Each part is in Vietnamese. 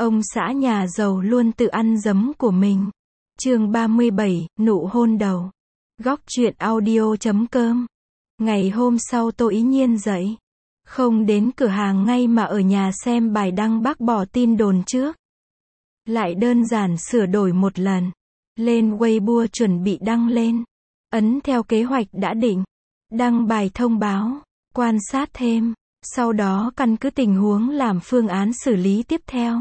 Ông xã nhà giàu luôn tự ăn giấm của mình. Chương 37, nụ hôn đầu. Góc truyện audio.com. Ngày hôm sau tôi ý nhiên dậy. Không đến cửa hàng ngay mà ở nhà xem bài đăng bác bỏ tin đồn trước. Lại đơn giản sửa đổi một lần. Lên Weibo chuẩn bị đăng lên. Ấn theo kế hoạch đã định. Đăng bài thông báo. Quan sát thêm. Sau đó căn cứ tình huống làm phương án xử lý tiếp theo.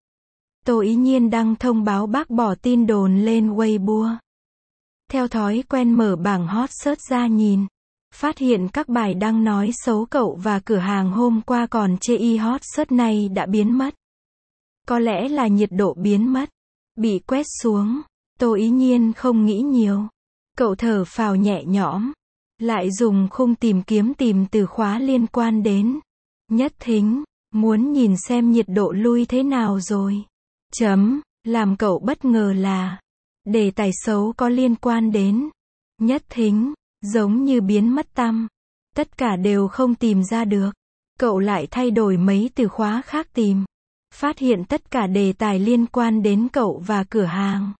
Tôi ý nhiên đăng thông báo bác bỏ tin đồn lên Weibo. Theo thói quen mở bảng hot search ra nhìn. Phát hiện các bài đăng nói xấu cậu và cửa hàng hôm qua còn chê y hot search này đã biến mất. Có lẽ là nhiệt độ biến mất. Bị quét xuống. Tôi ý nhiên không nghĩ nhiều. Cậu thở phào nhẹ nhõm. Lại dùng khung tìm kiếm tìm từ khóa liên quan đến Nhất Thính. Muốn nhìn xem nhiệt độ lui thế nào rồi. Làm cậu bất ngờ là đề tài xấu có liên quan đến Nhất Thính, giống như biến mất tăm. Tất cả đều không tìm ra được. Cậu lại thay đổi mấy từ khóa khác tìm. Phát hiện tất cả đề tài liên quan đến cậu và cửa hàng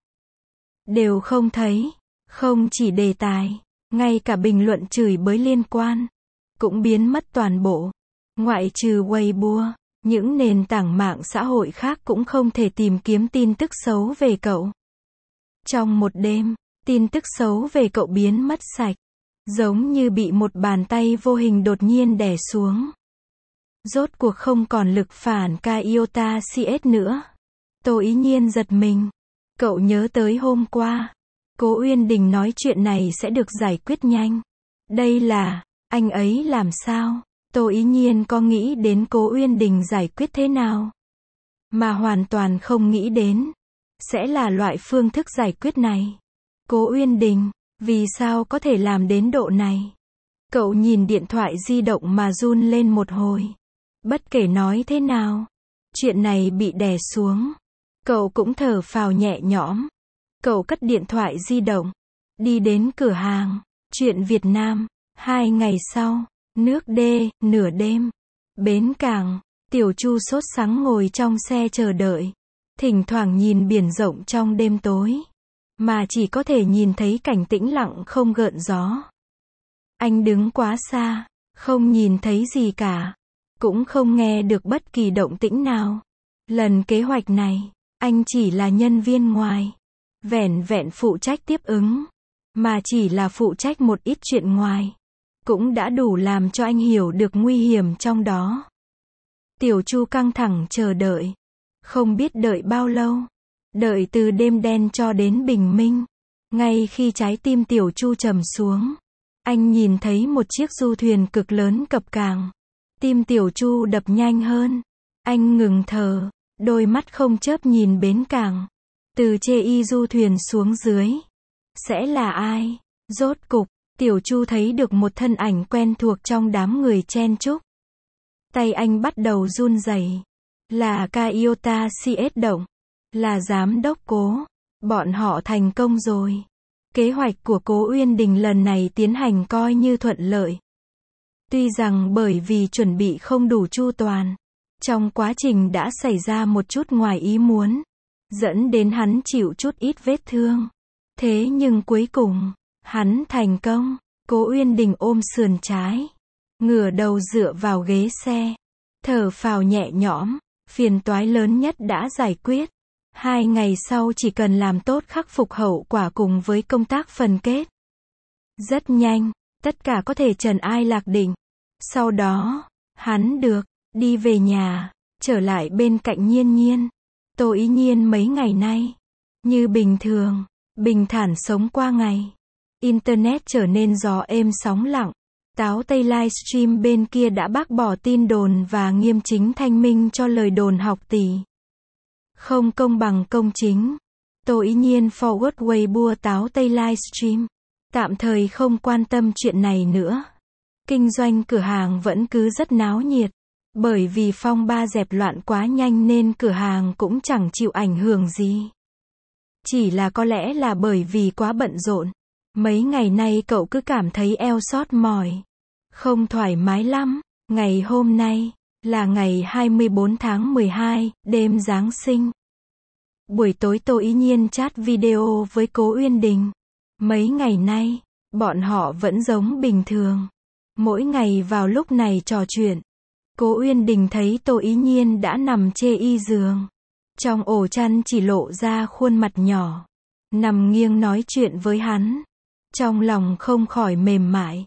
đều không thấy. Không chỉ đề tài, ngay cả bình luận chửi bới liên quan cũng biến mất toàn bộ. Ngoại trừ Weibo, những nền tảng mạng xã hội khác cũng không thể tìm kiếm tin tức xấu về cậu. Trong một đêm, tin tức xấu về cậu biến mất sạch, giống như bị một bàn tay vô hình đột nhiên đè xuống. Rốt cuộc không còn lực phản Iota CS nữa. Tôi ý nhiên giật mình. Cậu nhớ tới hôm qua, Cố Uyên Đình nói chuyện này sẽ được giải quyết nhanh. Đây là, anh ấy làm sao? Tôi ý nhiên có nghĩ đến Cố Uyên Đình giải quyết thế nào. Mà hoàn toàn không nghĩ đến sẽ là loại phương thức giải quyết này. Cố Uyên Đình, vì sao có thể làm đến độ này? Cậu nhìn điện thoại di động mà run lên một hồi. Bất kể nói thế nào, chuyện này bị đè xuống. Cậu cũng thở phào nhẹ nhõm. Cậu cất điện thoại di động, đi đến cửa hàng Chuyện Việt Nam. 2 ngày sau, nước D, nửa đêm, bến cảng, Tiểu Chu sốt sắng ngồi trong xe chờ đợi. Thỉnh thoảng nhìn biển rộng trong đêm tối, mà chỉ có thể nhìn thấy cảnh tĩnh lặng không gợn gió. Anh đứng quá xa, không nhìn thấy gì cả, cũng không nghe được bất kỳ động tĩnh nào. Lần kế hoạch này, anh chỉ là nhân viên ngoài, vẻn vẹn phụ trách tiếp ứng, mà chỉ là phụ trách một ít chuyện ngoài, cũng đã đủ làm cho anh hiểu được nguy hiểm trong đó. Tiểu Chu căng thẳng chờ đợi, không biết đợi bao lâu, đợi từ đêm đen cho đến bình minh. Ngay khi trái tim Tiểu Chu trầm xuống, anh nhìn thấy một chiếc du thuyền cực lớn cập cảng. Tim Tiểu Chu đập nhanh hơn. Anh ngừng thở, đôi mắt không chớp nhìn bến cảng. Từ chê y du thuyền xuống dưới, sẽ là ai? Rốt cục, Tiểu Chu thấy được một thân ảnh quen thuộc trong đám người chen chúc. Tay anh bắt đầu run rẩy. Là Iota CS động. Là giám đốc Cố. Bọn họ thành công rồi. Kế hoạch của Cố Uyên Đình lần này tiến hành coi như thuận lợi. Tuy rằng bởi vì chuẩn bị không đủ chu toàn, trong quá trình đã xảy ra một chút ngoài ý muốn, dẫn đến hắn chịu chút ít vết thương. Thế nhưng cuối cùng, hắn thành công. Cố Uyên Đình ôm sườn trái, ngửa đầu dựa vào ghế xe, thở phào nhẹ nhõm. Phiền toái lớn nhất đã giải quyết. 2 ngày sau chỉ cần làm tốt khắc phục hậu quả cùng với công tác phân kết. Rất nhanh, tất cả có thể trần ai lạc định. Sau đó, hắn được đi về nhà, trở lại bên cạnh Nhiên Nhiên. Tôi ý nhiên mấy ngày nay, như bình thường, bình thản sống qua ngày. Internet trở nên gió êm sóng lặng. Táo Tây livestream bên kia đã bác bỏ tin đồn và nghiêm chính thanh minh cho lời đồn học tỷ không công bằng công chính. Tôi ý nhiên forward Weibo Táo Tây livestream, tạm thời không quan tâm chuyện này nữa. Kinh doanh cửa hàng vẫn cứ rất náo nhiệt, bởi vì phong ba dẹp loạn quá nhanh nên cửa hàng cũng chẳng chịu ảnh hưởng gì. Chỉ là có lẽ là bởi vì quá bận rộn, mấy ngày nay cậu cứ cảm thấy eo sót mỏi, không thoải mái lắm. Ngày hôm nay, Là ngày 24 tháng 12, đêm Giáng sinh. Buổi tối Tô Ý Nhiên chat video với Cố Uyên Đình. Mấy ngày nay, bọn họ vẫn giống bình thường. Mỗi ngày vào lúc này trò chuyện. Cố Uyên Đình thấy Tô Ý Nhiên đã nằm chê y giường. Trong ổ chăn chỉ lộ ra khuôn mặt nhỏ. Nằm nghiêng nói chuyện với hắn. Trong lòng không khỏi mềm mại.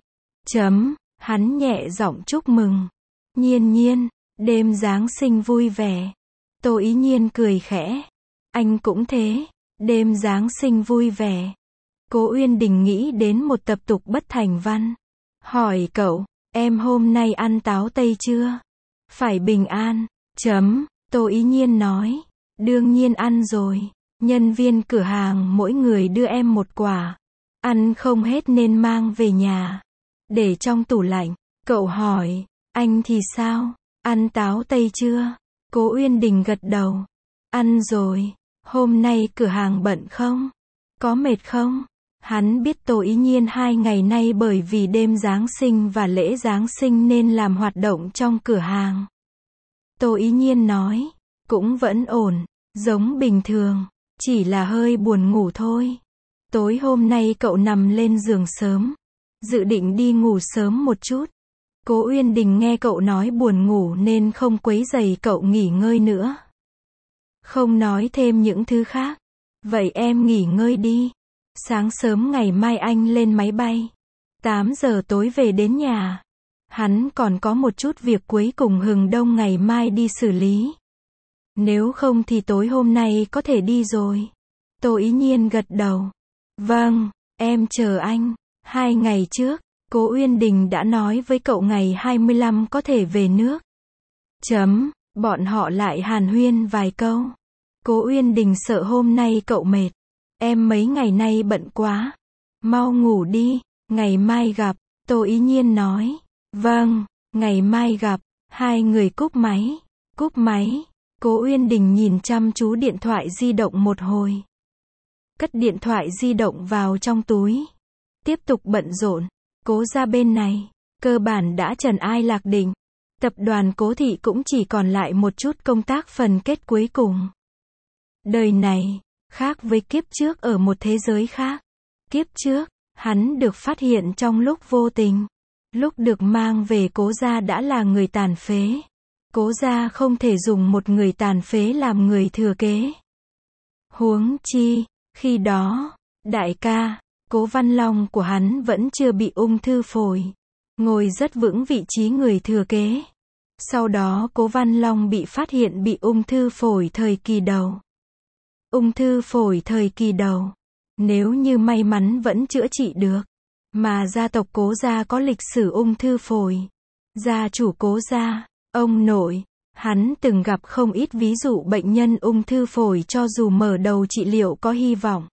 Hắn nhẹ giọng chúc mừng. Nhiên Nhiên, đêm Giáng sinh vui vẻ. Tô Ý Nhiên cười khẽ. Anh cũng thế, đêm Giáng sinh vui vẻ. Cố Uyên Đình nghĩ đến một tập tục bất thành văn. Hỏi cậu, em hôm nay ăn táo tây chưa? Phải bình an. Tô Ý Nhiên nói. Đương nhiên ăn rồi. Nhân viên cửa hàng mỗi người đưa em một quả. Ăn không hết nên mang về nhà. Để trong tủ lạnh. Cậu hỏi, anh thì sao? Ăn táo tây chưa? Cố Uyên Đình gật đầu. Ăn rồi. Hôm nay cửa hàng bận không? Có mệt không? Hắn biết Tô Ý Nhiên 2 ngày nay bởi vì đêm Giáng sinh và lễ Giáng sinh nên làm hoạt động trong cửa hàng. Tô Ý Nhiên nói, cũng vẫn ổn, giống bình thường, chỉ là hơi buồn ngủ thôi. Tối hôm nay cậu nằm lên giường sớm, dự định đi ngủ sớm một chút. Cố Uyên Đình nghe cậu nói buồn ngủ nên không quấy rầy cậu nghỉ ngơi nữa. Không nói thêm những thứ khác. Vậy em nghỉ ngơi đi. Sáng sớm ngày mai anh lên máy bay. 8 giờ tối về đến nhà. Hắn còn có một chút việc cuối cùng hừng đông ngày mai đi xử lý. Nếu không thì tối hôm nay có thể đi rồi. Tô Ý Nhiên gật đầu. Vâng, em chờ anh. 2 ngày trước, Cố Uyên Đình đã nói với cậu ngày 25 có thể về nước. Bọn họ lại hàn huyên vài câu. Cố Uyên Đình sợ hôm nay cậu mệt. Em mấy ngày nay bận quá. Mau ngủ đi, ngày mai gặp. Tô Ý Nhiên nói. Vâng, ngày mai gặp. Hai người cúp máy. Cúp máy. Cố Uyên Đình nhìn chăm chú điện thoại di động một hồi. Cất điện thoại di động vào trong túi. Tiếp tục bận rộn. Cố gia bên này, cơ bản đã trần ai lạc định. Tập đoàn Cố Thị cũng chỉ còn lại một chút công tác phần kết cuối cùng. Đời này, khác với kiếp trước ở một thế giới khác. Kiếp trước, hắn được phát hiện trong lúc vô tình. Lúc được mang về Cố gia đã là người tàn phế. Cố gia không thể dùng một người tàn phế làm người thừa kế. Huống chi, khi đó, đại ca, Cố Văn Long của hắn vẫn chưa bị ung thư phổi. Ngồi rất vững vị trí người thừa kế. Sau đó Cố Văn Long bị phát hiện bị ung thư phổi thời kỳ đầu. Ung thư phổi thời kỳ đầu. Nếu như may mắn vẫn chữa trị được. Mà gia tộc Cố gia có lịch sử ung thư phổi. Gia chủ Cố gia, ông nội, hắn từng gặp không ít ví dụ bệnh nhân ung thư phổi cho dù mở đầu trị liệu có hy vọng.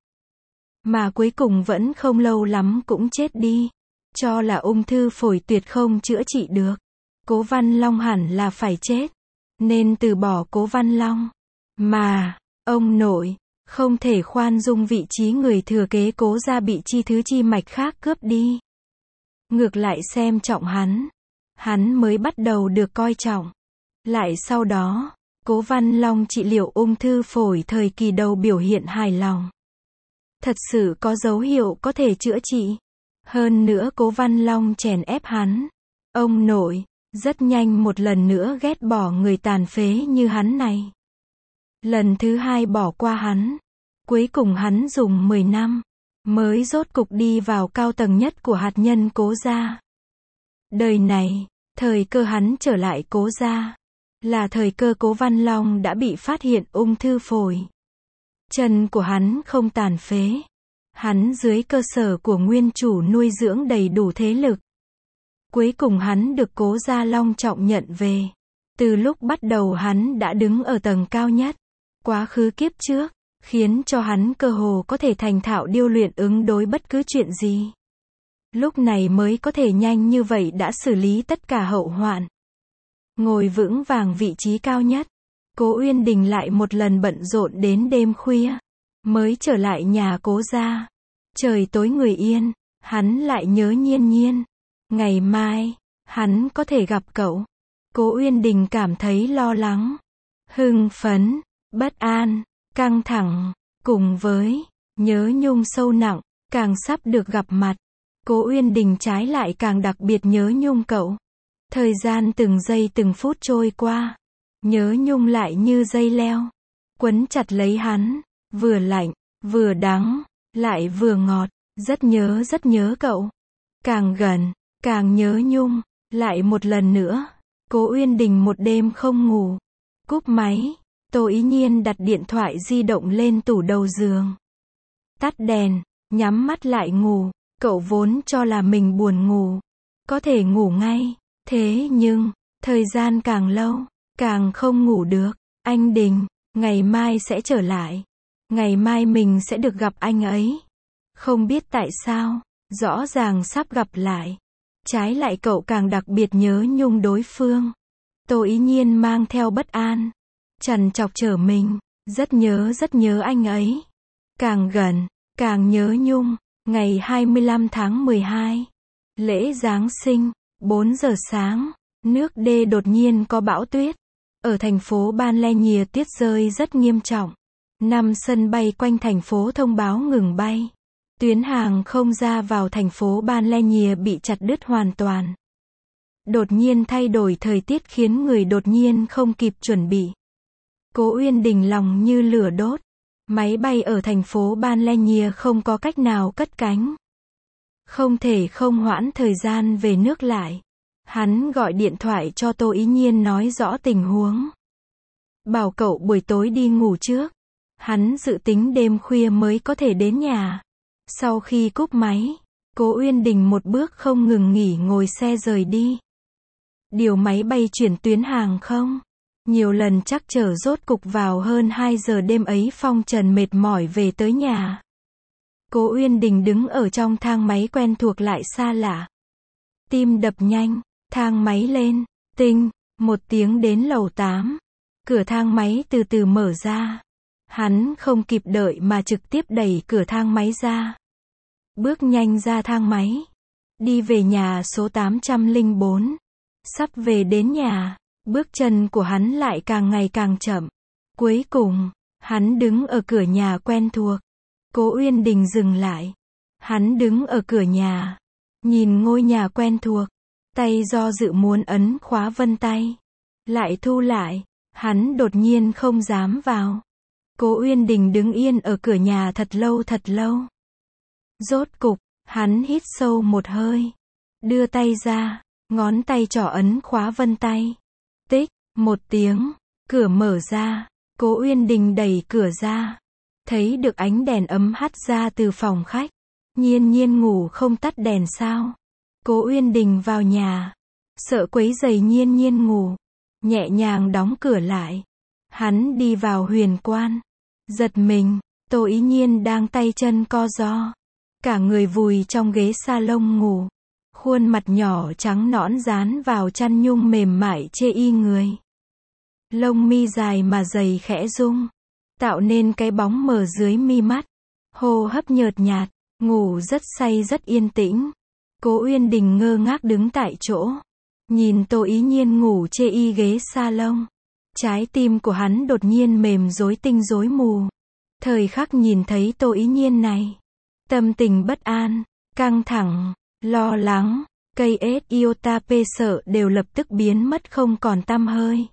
Mà cuối cùng vẫn không lâu lắm cũng chết đi. Cho là ung thư phổi tuyệt không chữa trị được. Cố Văn Long hẳn là phải chết. Nên từ bỏ Cố Văn Long. Mà, ông nội, không thể khoan dung vị trí người thừa kế Cố gia bị chi thứ chi mạch khác cướp đi. Ngược lại xem trọng hắn. Hắn mới bắt đầu được coi trọng. Lại sau đó, Cố Văn Long trị liệu ung thư phổi thời kỳ đầu biểu hiện hài lòng. Thật sự có dấu hiệu có thể chữa trị. Hơn nữa Cố Văn Long chèn ép hắn. Ông nội, rất nhanh một lần nữa ghét bỏ người tàn phế như hắn này. Lần thứ 2 bỏ qua hắn. Cuối cùng hắn dùng 10 năm, mới rốt cục đi vào cao tầng nhất của hạt nhân Cố gia. Đời này, thời cơ hắn trở lại Cố gia, là thời cơ Cố Văn Long đã bị phát hiện ung thư phổi. Chân của hắn không tàn phế. Hắn dưới cơ sở của nguyên chủ nuôi dưỡng đầy đủ thế lực. Cuối cùng hắn được Cố gia long trọng nhận về. Từ lúc bắt đầu hắn đã đứng ở tầng cao nhất. Quá khứ kiếp trước, khiến cho hắn cơ hồ có thể thành thạo điêu luyện ứng đối bất cứ chuyện gì. Lúc này mới có thể nhanh như vậy đã xử lý tất cả hậu hoạn. Ngồi vững vàng vị trí cao nhất. Cố Uyên Đình lại một lần bận rộn đến đêm khuya. Mới trở lại nhà Cố gia. Trời tối người yên. Hắn lại nhớ Nhiên Nhiên. Ngày mai, hắn có thể gặp cậu. Cố Uyên Đình cảm thấy lo lắng, hưng phấn, bất an, căng thẳng, cùng với nhớ nhung sâu nặng, càng sắp được gặp mặt. Cố Uyên Đình trái lại càng đặc biệt nhớ nhung cậu. Thời gian từng giây từng phút trôi qua, nhớ nhung lại như dây leo, quấn chặt lấy hắn, vừa lạnh, vừa đắng, lại vừa ngọt, rất nhớ cậu. Càng gần, càng nhớ nhung, lại một lần nữa. Cố Uyên Đình một đêm không ngủ. Cúp máy, Tô Ý Nhiên đặt điện thoại di động lên tủ đầu giường. Tắt đèn, nhắm mắt lại ngủ. Cậu vốn cho là mình buồn ngủ, có thể ngủ ngay. Thế nhưng, thời gian càng lâu, càng không ngủ được. Anh Đình, ngày mai sẽ trở lại. Ngày mai mình sẽ được gặp anh ấy. Không biết tại sao, rõ ràng sắp gặp lại. Trái lại cậu càng đặc biệt nhớ nhung đối phương. Tô Ý Nhiên mang theo bất an, trằn trọc trở mình, rất nhớ anh ấy. Càng gần, càng nhớ nhung. Ngày 25 tháng 12, lễ Giáng sinh, 4 giờ sáng, nước đê đột nhiên có bão tuyết. Ở thành phố Ban Le Nhìa tuyết rơi rất nghiêm trọng. 5 sân bay quanh thành phố thông báo ngừng bay. Tuyến hàng không ra vào thành phố Ban Le Nhìa bị chặt đứt hoàn toàn. Đột nhiên thay đổi thời tiết khiến người đột nhiên không kịp chuẩn bị. Cố Uyên Đình lòng như lửa đốt. Máy bay ở thành phố Ban Le Nhìa không có cách nào cất cánh. Không thể không hoãn thời gian về nước lại. Hắn gọi điện thoại cho Tô Ý Nhiên nói rõ tình huống. Bảo cậu buổi tối đi ngủ trước. Hắn dự tính đêm khuya mới có thể đến nhà. Sau khi cúp máy, Cố Uyên Đình một bước không ngừng nghỉ ngồi xe rời đi. Điều máy bay chuyển tuyến hàng không. Nhiều lần trắc trở rốt cục vào hơn 2 giờ đêm ấy phong trần mệt mỏi về tới nhà. Cố Uyên Đình đứng ở trong thang máy quen thuộc lại xa lạ. Tim đập nhanh, thang máy lên, tinh, một tiếng đến lầu 8. Cửa thang máy từ từ mở ra. Hắn không kịp đợi mà trực tiếp đẩy cửa thang máy ra. Bước nhanh ra thang máy. Đi về nhà số 804. Sắp về đến nhà. Bước chân của hắn lại càng ngày càng chậm. Cuối cùng, hắn đứng ở cửa nhà quen thuộc. Cố Uyên Đình dừng lại. Hắn đứng ở cửa nhà. Nhìn ngôi nhà quen thuộc. Tay do dự muốn ấn khóa vân tay. Lại thu lại. Hắn đột nhiên không dám vào. Cố Uyên Đình đứng yên ở cửa nhà thật lâu. Rốt cục, hắn hít sâu một hơi. Đưa tay ra. Ngón tay trỏ ấn khóa vân tay. Tích, một tiếng, cửa mở ra, Cố Uyên Đình đẩy cửa ra, thấy được ánh đèn ấm hắt ra từ phòng khách. Nhiên ngủ không tắt đèn sao? Cố Uyên Đình vào nhà, sợ quấy rầy Nhiên ngủ, nhẹ nhàng đóng cửa lại. Hắn đi vào huyền quan, giật mình, Tô Ý Nhiên đang tay chân co ro, cả người vùi trong ghế salon ngủ. Khuôn mặt nhỏ trắng nõn dán vào chăn nhung mềm mại chê y người. Lông mi dài mà dày khẽ rung, tạo nên cái bóng mờ dưới mi mắt. Hô hấp nhợt nhạt, ngủ rất say rất yên tĩnh. Cố Uyên Đình ngơ ngác đứng tại chỗ, nhìn Tô Ý Nhiên ngủ chê y ghế salon. Trái tim của hắn đột nhiên mềm rối tinh rối mù. Thời khắc nhìn thấy Tô Ý Nhiên này, tâm tình bất an, căng thẳng, lo lắng, cây iota p sợ đều lập tức biến mất không còn tăm hơi.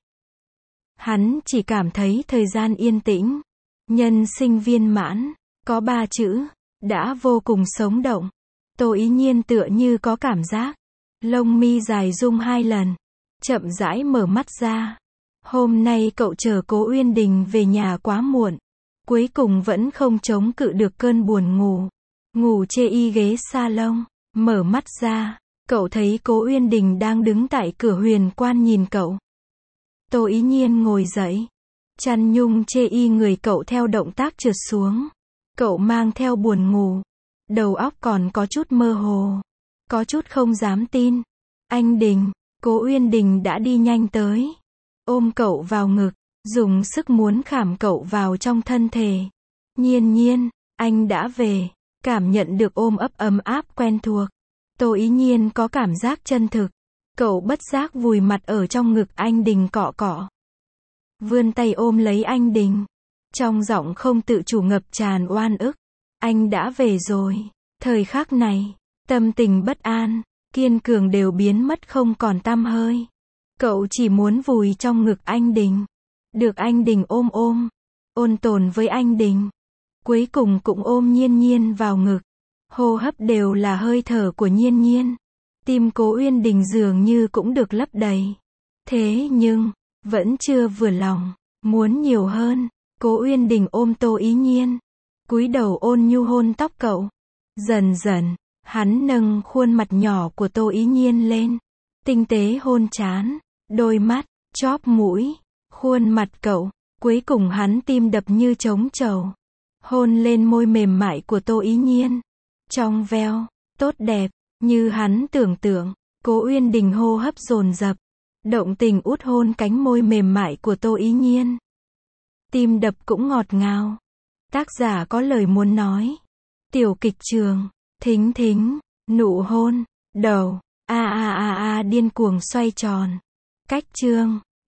Hắn chỉ cảm thấy thời gian yên tĩnh, nhân sinh viên mãn, có 3 chữ, đã vô cùng sống động. Tô Ý Nhiên tựa như có cảm giác, lông mi dài rung 2 lần, chậm rãi mở mắt ra. Hôm nay cậu chờ Cố Uyên Đình về nhà quá muộn, cuối cùng vẫn không chống cự được cơn buồn ngủ. Ngủ chê y ghế salon, mở mắt ra, cậu thấy Cố Uyên Đình đang đứng tại cửa huyền quan nhìn cậu. Tô Ý Nhiên ngồi dậy, chăn nhung chê y người cậu theo động tác trượt xuống. Cậu mang theo buồn ngủ, đầu óc còn có chút mơ hồ, có chút không dám tin. Anh Đình, Cố Uyên Đình đã đi nhanh tới, ôm cậu vào ngực, dùng sức muốn khảm cậu vào trong thân thể. Nhiên, anh đã về. Cảm nhận được ôm ấp ấm áp quen thuộc, Tô Ý Nhiên có cảm giác chân thực, Cậu bất giác vùi mặt ở trong ngực anh Đình cọ cọ. Vươn tay ôm lấy anh Đình. Trong giọng không tự chủ ngập tràn oan ức. Anh đã về rồi. Thời khắc này, tâm tình bất an, kiên cường đều biến mất không còn tăm hơi. Cậu chỉ muốn vùi trong ngực anh Đình. Được anh Đình ôm ôm. Ôn tồn với anh Đình. Cuối cùng cũng ôm Nhiên Nhiên vào ngực. Hô hấp đều là hơi thở của Nhiên Nhiên. Tim Cố Uyên Đình dường như cũng được lấp đầy. Thế nhưng, vẫn chưa vừa lòng. Muốn nhiều hơn. Cố Uyên Đình ôm Tô Ý Nhiên. Cúi đầu ôn nhu hôn tóc cậu. Dần dần, hắn nâng khuôn mặt nhỏ của Tô Ý Nhiên lên. Tinh tế hôn trán, đôi mắt, chóp mũi, khuôn mặt cậu. Cuối cùng hắn tim đập như trống trầu. Hôn lên môi mềm mại của Tô Ý Nhiên. Trong veo, tốt đẹp, như hắn tưởng tượng. Cố Uyên Đình hô hấp dồn dập. Động tình út hôn cánh môi mềm mại của Tô Ý Nhiên. Tim đập cũng ngọt ngào. Tác giả có lời muốn nói. Tiểu kịch trường, thính thính, nụ hôn, đầu, điên cuồng xoay tròn. Cách chương